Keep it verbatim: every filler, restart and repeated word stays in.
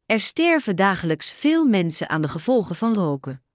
Er sterven dagelijks veel mensen aan de gevolgen van roken.